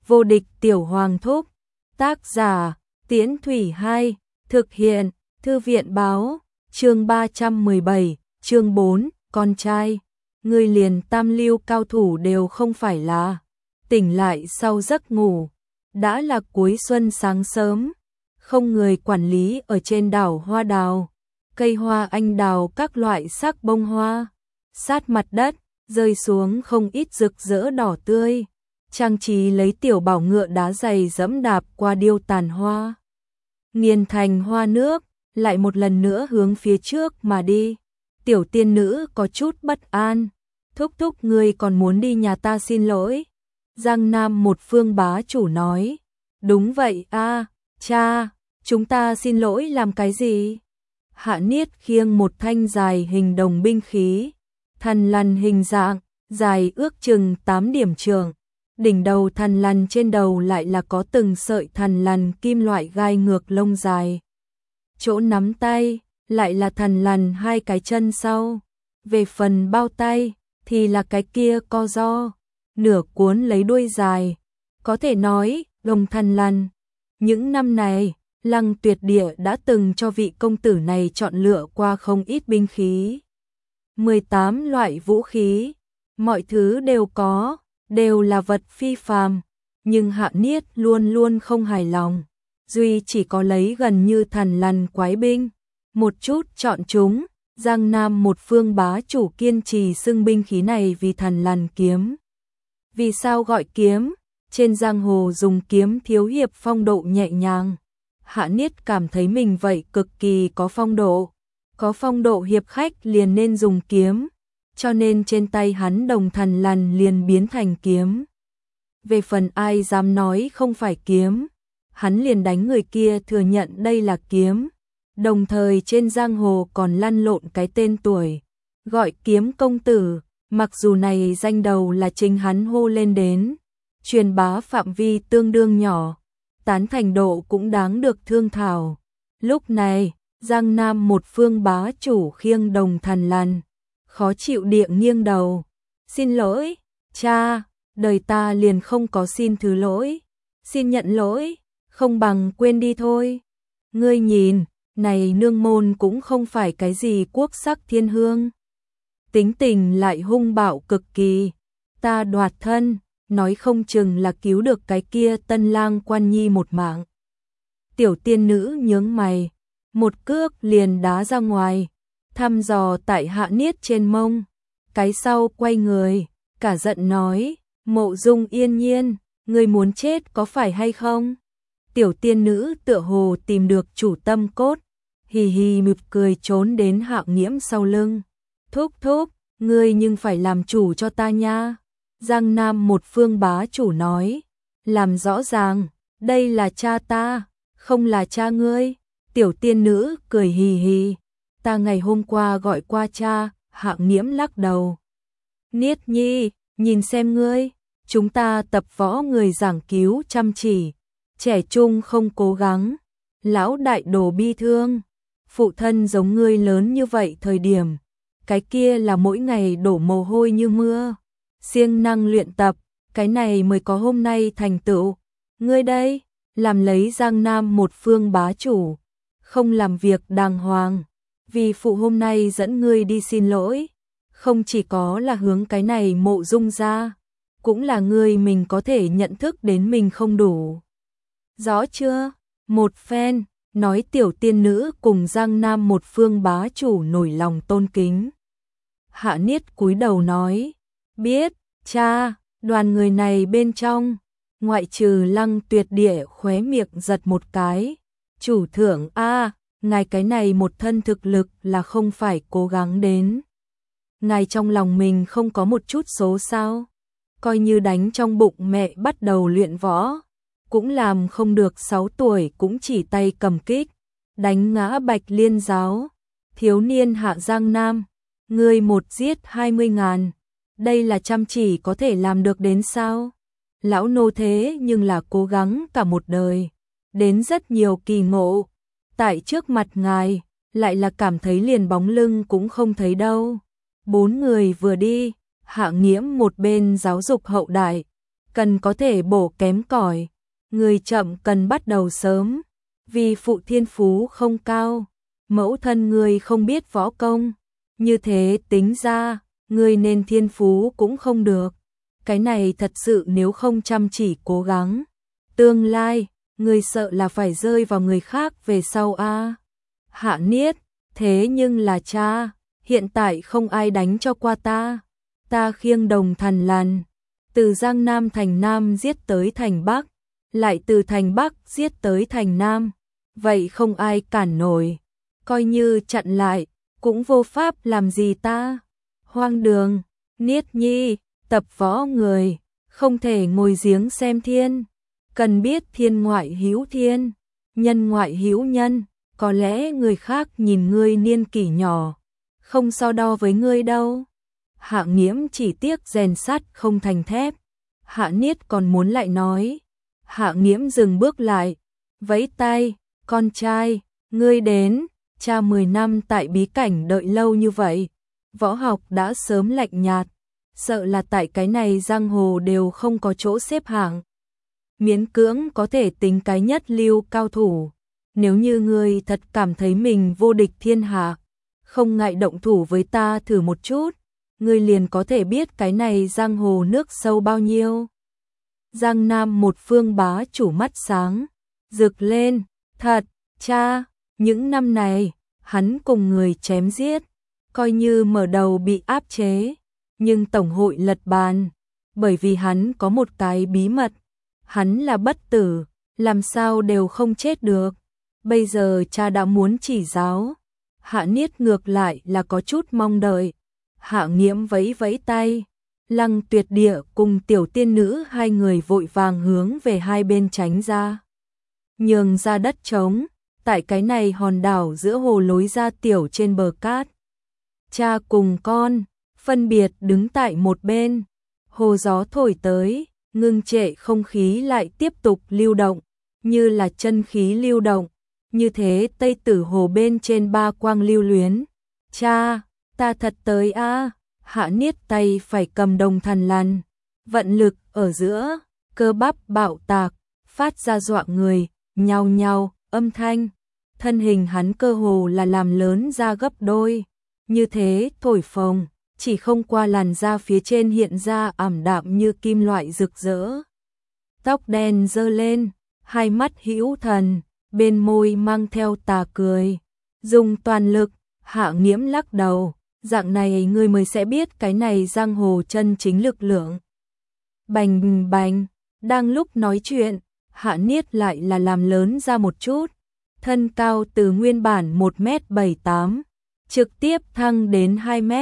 Vô địch tiểu hoàng thúc. Tác giả, Tiễn Thủy 2, thực hiện, Thư viện báo, chương 317, chương 4, con trai. Người liền tam lưu cao thủ đều không phải là. Tỉnh lại sau giấc ngủ. Đã là cuối xuân sáng sớm. Không người quản lý ở trên đảo hoa đào. Cây hoa anh đào các loại sắc bông hoa. Sát mặt đất, rơi xuống không ít rực rỡ đỏ tươi. Trang trí lấy tiểu bảo ngựa đá dày dẫm đạp qua điêu tàn hoa. Nghiền thành hoa nước, lại một lần nữa hướng phía trước mà đi. Tiểu tiên nữ có chút bất an. Thúc thúc ngươi còn muốn đi nhà ta xin lỗi. Giang Nam một phương bá chủ nói. Đúng vậy a, cha, chúng ta xin lỗi làm cái gì? Hạ Niết khiêng một thanh dài hình đồng binh khí. Thần lằn hình dạng, dài ước chừng 8 điểm trường. Đỉnh đầu thần lằn trên đầu lại là có từng sợi thần lằn kim loại gai ngược lông dài. Chỗ nắm tay, lại là thần lằn hai cái chân sau. Về phần bao tay, thì là cái kia co ro, nửa cuốn lấy đuôi dài. Có thể nói, đồng thần lằn. Những năm này, Lăng Tuyệt Địa đã từng cho vị công tử này chọn lựa qua không ít binh khí. 18 loại vũ khí, mọi thứ đều có, đều là vật phi phàm, nhưng Hạ Niết luôn luôn không hài lòng, duy chỉ có lấy gần như thần lằn quái binh, một chút chọn chúng. Giang Nam một phương bá chủ kiên trì xưng binh khí này vì thần lằn kiếm. Vì sao gọi kiếm? Trên giang hồ dùng kiếm thiếu hiệp phong độ nhẹ nhàng. Hạ Niết cảm thấy mình vậy cực kỳ có phong độ. Có phong độ hiệp khách liền nên dùng kiếm, cho nên trên tay hắn đồng thần lằn liền biến thành kiếm. Về phần ai dám nói không phải kiếm, hắn liền đánh người kia thừa nhận đây là kiếm. Đồng thời trên giang hồ còn lăn lộn cái tên tuổi, gọi kiếm công tử, mặc dù này danh đầu là chính hắn hô lên đến. Truyền bá phạm vi tương đương nhỏ, tán thành độ cũng đáng được thương thảo. Lúc này, Giang Nam một phương bá chủ khiêng đồng thần lằn, khó chịu địa nghiêng đầu. Xin lỗi, cha, đời ta liền không có xin thứ lỗi. Xin nhận lỗi, không bằng quên đi thôi. Ngươi nhìn, này nương môn cũng không phải cái gì quốc sắc thiên hương. Tính tình lại hung bạo cực kỳ. Ta đoạt thân, nói không chừng là cứu được cái kia tân lang quan nhi một mạng. Tiểu tiên nữ nhướng mày, một cước liền đá ra ngoài, thăm dò tại Hạ Niết trên mông. Cái sau quay người, cả giận nói, Mộ Dung Yên Nhiên, ngươi muốn chết có phải hay không? Tiểu tiên nữ tựa hồ tìm được chủ tâm cốt, hì hì mỉm cười trốn đến Hạ Nghiễm sau lưng. Thúc thúc, ngươi nhưng phải làm chủ cho ta nha. Giang Nam một phương bá chủ nói, làm rõ ràng, đây là cha ta, không là cha ngươi. Tiểu tiên nữ cười hì hì, ta ngày hôm qua gọi qua cha. Hạ Nghiễm lắc đầu. Niết nhi, nhìn xem ngươi, chúng ta tập võ người giảng cứu chăm chỉ, trẻ trung không cố gắng, lão đại đồ bi thương. Phụ thân giống ngươi lớn như vậy thời điểm, cái kia là mỗi ngày đổ mồ hôi như mưa, siêng năng luyện tập, cái này mới có hôm nay thành tựu. Ngươi đây, làm lấy Giang Nam một phương bá chủ, không làm việc đàng hoàng, vì phụ hôm nay dẫn ngươi đi xin lỗi, không chỉ có là hướng cái này Mộ Dung ra, cũng là ngươi mình có thể nhận thức đến mình không đủ. Rõ chưa? Một phen, nói tiểu tiên nữ cùng Giang Nam một phương bá chủ nổi lòng tôn kính. Hạ Niết cúi đầu nói, biết, cha. Đoàn người này bên trong, ngoại trừ Lăng Tuyệt Địa khóe miệng giật một cái. Chủ thượng a, ngài cái này một thân thực lực là không phải cố gắng đến. Ngài trong lòng mình không có một chút số sao? Coi như đánh trong bụng mẹ bắt đầu luyện võ, cũng làm không được 6 tuổi cũng chỉ tay cầm kích, đánh ngã Bạch Liên giáo. Thiếu niên Hạ Giang Nam, ngươi một giết 20.000, đây là chăm chỉ có thể làm được đến sao? Lão nô thế nhưng là cố gắng cả một đời, đến rất nhiều kỳ ngộ, tại trước mặt ngài, lại là cảm thấy liền bóng lưng cũng không thấy đâu. 4 người vừa đi, Hạ Nghiễm một bên giáo dục hậu đại, cần có thể bổ kém cỏi, người chậm cần bắt đầu sớm, vì phụ thiên phú không cao, mẫu thân người không biết võ công, như thế tính ra, người nên thiên phú cũng không được. Cái này thật sự nếu không chăm chỉ cố gắng, tương lai, người sợ là phải rơi vào người khác về sau a. Hạ Niết, thế nhưng là cha, hiện tại không ai đánh cho qua ta khiêng đồng thần lằn, từ Giang Nam thành Nam giết tới thành Bắc, lại từ thành Bắc giết tới thành Nam, vậy không ai cản nổi, coi như chặn lại, cũng vô pháp làm gì ta. Hoang đường, Niết Nhi, tập võ người, không thể ngồi giếng xem thiên, cần biết thiên ngoại hữu thiên, nhân ngoại hữu nhân, có lẽ người khác nhìn ngươi niên kỷ nhỏ, không so đo với ngươi đâu. Hạ Nghiễm chỉ tiếc rèn sắt không thành thép. Hạ Niết còn muốn lại nói. Hạ Nghiễm dừng bước lại, vẫy tay, con trai, ngươi đến, cha 10 năm tại bí cảnh đợi lâu như vậy, võ học đã sớm lạnh nhạt, sợ là tại cái này giang hồ đều không có chỗ xếp hạng. Miễn cưỡng có thể tính cái nhất lưu cao thủ, nếu như ngươi thật cảm thấy mình vô địch thiên hạ, không ngại động thủ với ta thử một chút, ngươi liền có thể biết cái này giang hồ nước sâu bao nhiêu. Giang Nam một phương bá chủ mắt sáng, rực lên, thật, cha, những năm này, hắn cùng người chém giết, coi như mở đầu bị áp chế, nhưng tổng hội lật bàn, bởi vì hắn có một cái bí mật, hắn là bất tử, làm sao đều không chết được, bây giờ cha đã muốn chỉ giáo. Hạ Niết ngược lại là có chút mong đợi. Hạ Nghiễm vẫy vẫy tay, Lăng Tuyệt Địa cùng tiểu tiên nữ hai người vội vàng hướng về hai bên tránh ra. Nhường ra đất trống, tại cái này hòn đảo giữa hồ lối ra tiểu trên bờ cát. Cha cùng con, phân biệt đứng tại một bên, hồ gió thổi tới, ngưng trệ không khí lại tiếp tục lưu động, như là chân khí lưu động. Như thế Tây Tử Hồ bên trên ba quang lưu luyến. Cha, ta thật tới a. Hạ Niết tay phải cầm đồng thần lằn, vận lực ở giữa, cơ bắp bạo tạc, phát ra dọa người, nhao nhao, âm thanh. Thân hình hắn cơ hồ là làm lớn ra gấp đôi. Như thế thổi phồng, chỉ không qua làn da phía trên hiện ra ảm đạm như kim loại rực rỡ. Tóc đen dơ lên, hai mắt hữu thần, bên môi mang theo tà cười, dùng toàn lực. Hạ Nghiễm lắc đầu, dạng này ngươi mới sẽ biết cái này giang hồ chân chính lực lượng. Bành bành, đang lúc nói chuyện, Hạ Niết lại là làm lớn ra một chút, thân cao từ nguyên bản 1m78, trực tiếp thăng đến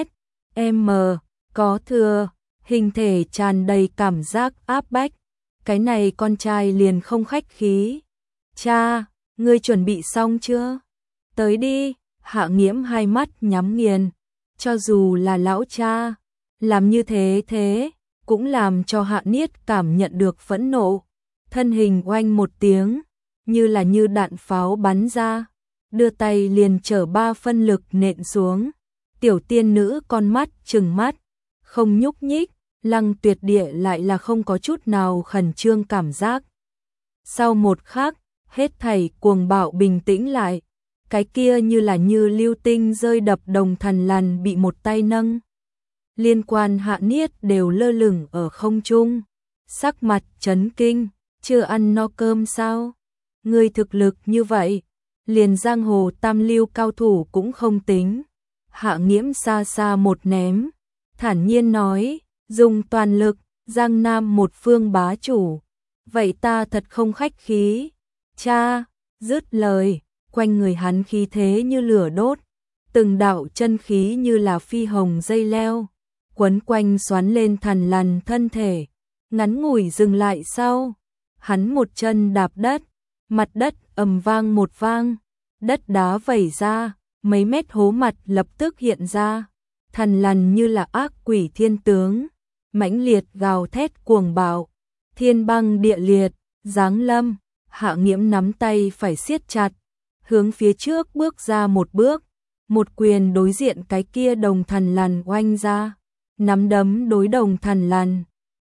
2m, có thừa, hình thể tràn đầy cảm giác áp bách, cái này con trai liền không khách khí. Cha, ngươi chuẩn bị xong chưa? Tới đi. Hạ Nghiễm hai mắt nhắm nghiền, cho dù là lão cha, làm như thế cũng làm cho Hạ Niết cảm nhận được phẫn nộ, thân hình oanh một tiếng, như đạn pháo bắn ra, đưa tay liền chở 3 phân lực nện xuống, tiểu tiên nữ con mắt trừng mắt, không nhúc nhích, Lăng Tuyệt Địa lại là không có chút nào khẩn trương cảm giác. Sau một khắc, hết thảy cuồng bạo bình tĩnh lại. Cái kia như lưu tinh rơi đập đồng thần lằn bị một tay nâng. Liên quan Hạ Niết đều lơ lửng ở không trung, sắc mặt chấn kinh, chưa ăn no cơm sao? Người thực lực như vậy, liền giang hồ tam lưu cao thủ cũng không tính. Hạ Nghiễm xa xa một ném, thản nhiên nói, dùng toàn lực, Giang Nam một phương bá chủ. Vậy ta thật không khách khí. Cha, dứt lời. Quanh người hắn khí thế như lửa đốt, từng đạo chân khí như là phi hồng dây leo, quấn quanh xoắn lên thần lằn thân thể, ngắn ngủi dừng lại sau, hắn một chân đạp đất, mặt đất ầm vang một vang, đất đá vẩy ra, mấy mét hố mặt lập tức hiện ra, thần lằn như là ác quỷ thiên tướng, mãnh liệt gào thét cuồng bạo, thiên băng địa liệt, giáng lâm. Hạ Nghiễm nắm tay phải siết chặt, hướng phía trước bước ra một bước, một quyền đối diện cái kia đồng thần lằn oanh ra, nắm đấm đối đồng thần lằn,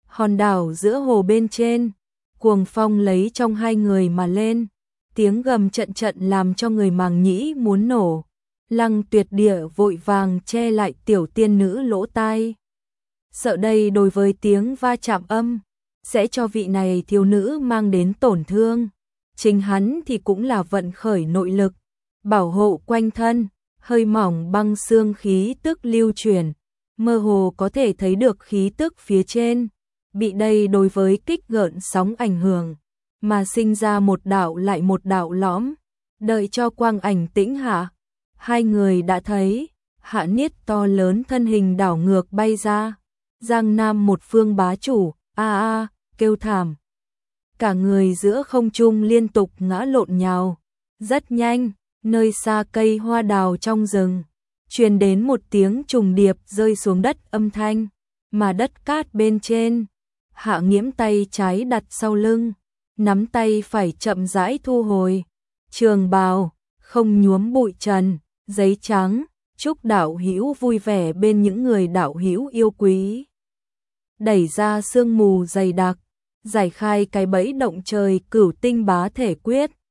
Hòn đảo giữa hồ bên trên, cuồng phong lấy trong hai người mà lên, tiếng gầm trận trận làm cho người màng nhĩ muốn nổ. Lăng Tuyệt Địa vội vàng che lại tiểu tiên nữ lỗ tai. Sợ đây đối với tiếng va chạm âm, sẽ cho vị này thiếu nữ mang đến tổn thương. Chính hắn thì cũng là vận khởi nội lực, bảo hộ quanh thân, hơi mỏng băng xương khí tức lưu chuyển, mơ hồ có thể thấy được khí tức phía trên, bị đây đối với kích gợn sóng ảnh hưởng, mà sinh ra một đạo lại một đạo lõm, đợi cho quang ảnh tĩnh hạ. Hai người đã thấy, Hạ Niết to lớn thân hình đảo ngược bay ra, Giang Nam một phương bá chủ, kêu thảm. Cả người giữa không trung liên tục ngã lộn nhào. Rất nhanh, nơi xa cây hoa đào trong rừng, truyền đến một tiếng trùng điệp rơi xuống đất âm thanh, mà đất cát bên trên. Hạ Nghiễm tay trái đặt sau lưng, nắm tay phải chậm rãi thu hồi. Trường bào, không nhuốm bụi trần, giấy trắng, chúc đạo hữu vui vẻ bên những người đạo hữu yêu quý. Đẩy ra sương mù dày đặc, giải khai cái bẫy động trời Cửu Tinh Bá Thể Quyết.